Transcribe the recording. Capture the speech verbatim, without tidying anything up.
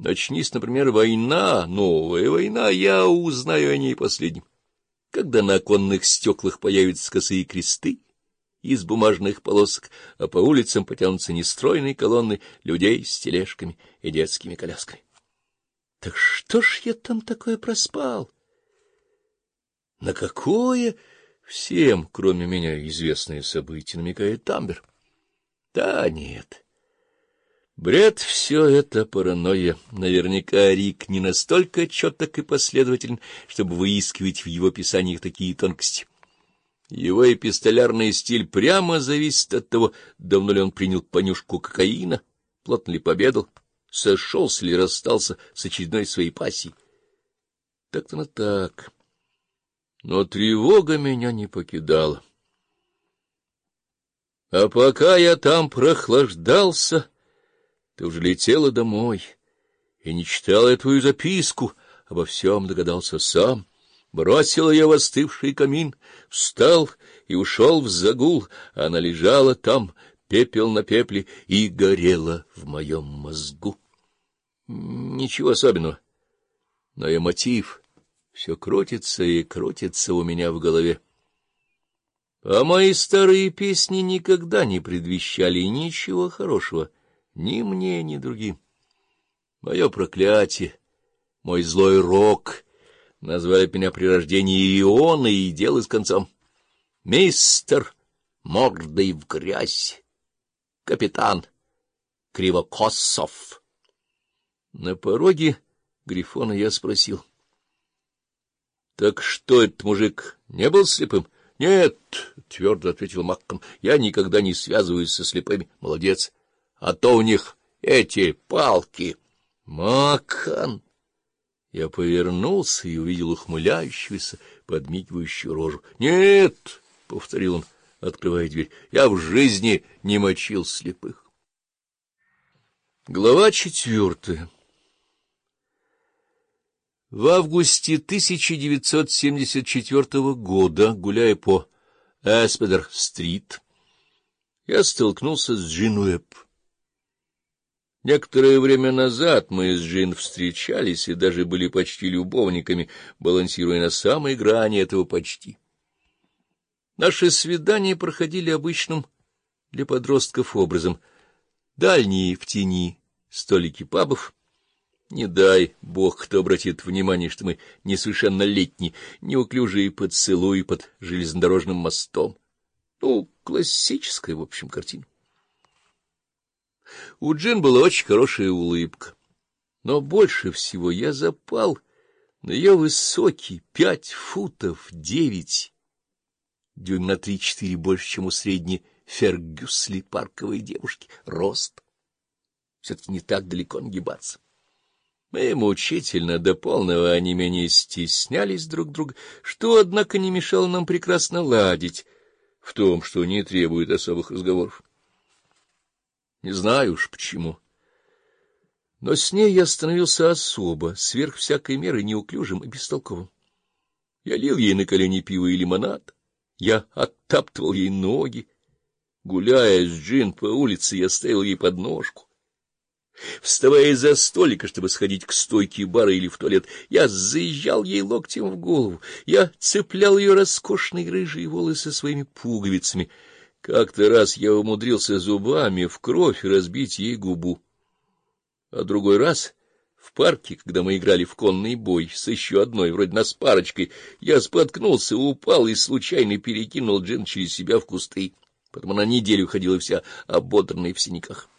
Начнись, например, война, новая война, я узнаю о ней последним. Когда на оконных стеклах появятся косые кресты из бумажных полосок, а по улицам потянутся нестройные колонны людей с тележками и детскими колясками. Так что ж я там такое проспал? На какое всем, кроме меня, известное событие намекает Тамбер? Да нет. Бред все это, паранойя. Наверняка Рик не настолько четок и последователен, чтобы выискивать в его писаниях такие тонкости. Его эпистолярный стиль прямо зависит от того, давно ли он принял понюшку кокаина, плотно ли пообедал, сошелся ли расстался с очередной своей пассией. Так-то на так. Но тревога меня не покидала. А пока я там прохлаждался, ты уже летела домой и не читала я твою записку, обо всем догадался сам. Бросил ее в остывший камин, встал и ушел в загул, она лежала там, пепел на пепле, и горела в моем мозгу. Ничего особенного, но и мотив все крутится и крутится у меня в голове. А мои старые песни никогда не предвещали ничего хорошего, ни мне, ни другим. Мое проклятие, мой злой рок назвали меня при рождении Иона и дело с концом. Мистер мордой в грязь, капитан Кривокосов. На пороге Грифона я спросил: — Так что, этот мужик не был слепым? — Нет, — твердо ответил Маккон, — я никогда не связываюсь со слепыми. — Молодец. А то у них эти палки. — Маккон! Я повернулся и увидел ухмыляющуюся, подмигивающую рожу. — Нет, — повторил он, открывая дверь, — я в жизни не мочил слепых. Глава четвертая. В августе тысяча девятьсот семьдесят четвёртого года, гуляя по Эспедер-стрит, я столкнулся с Джин Уэбб. Некоторое время назад мы с Джин встречались и даже были почти любовниками, балансируя на самой грани этого почти. Наши свидания проходили обычным для подростков образом: дальние в тени столики пабов. Не дай бог, кто обратит внимание, что мы несовершеннолетние, неуклюжие поцелуи под железнодорожным мостом. Ну, классическая, в общем, картина. У Джин была очень хорошая улыбка, но больше всего я запал на ее высокий, пять футов девять, дюйм на три-четыре больше, чем у средней Фергюсли парковой девушки, рост. Все-таки не так далеко нагибаться. Мы мучительно до полного онемения стеснялись друг друга, что, однако, не мешало нам прекрасно ладить в том, что не требует особых разговоров. Не знаю уж почему, но с ней я становился особо, сверх всякой меры, неуклюжим и бестолковым. Я лил ей на колени пиво и лимонад, я оттаптывал ей ноги. Гуляя с Джин по улице, я ставил ей подножку. Вставая из-за столика, чтобы сходить к стойке бара или в туалет, я заезжал ей локтем в голову, я цеплял ее роскошные рыжие волосы своими пуговицами. Как-то раз я умудрился зубами в кровь разбить ей губу. А другой раз в парке, когда мы играли в конный бой с еще одной, вроде нас парочкой, я споткнулся, упал и случайно перекинул Джин через себя в кусты. Потом она неделю ходила вся ободранная в синяках.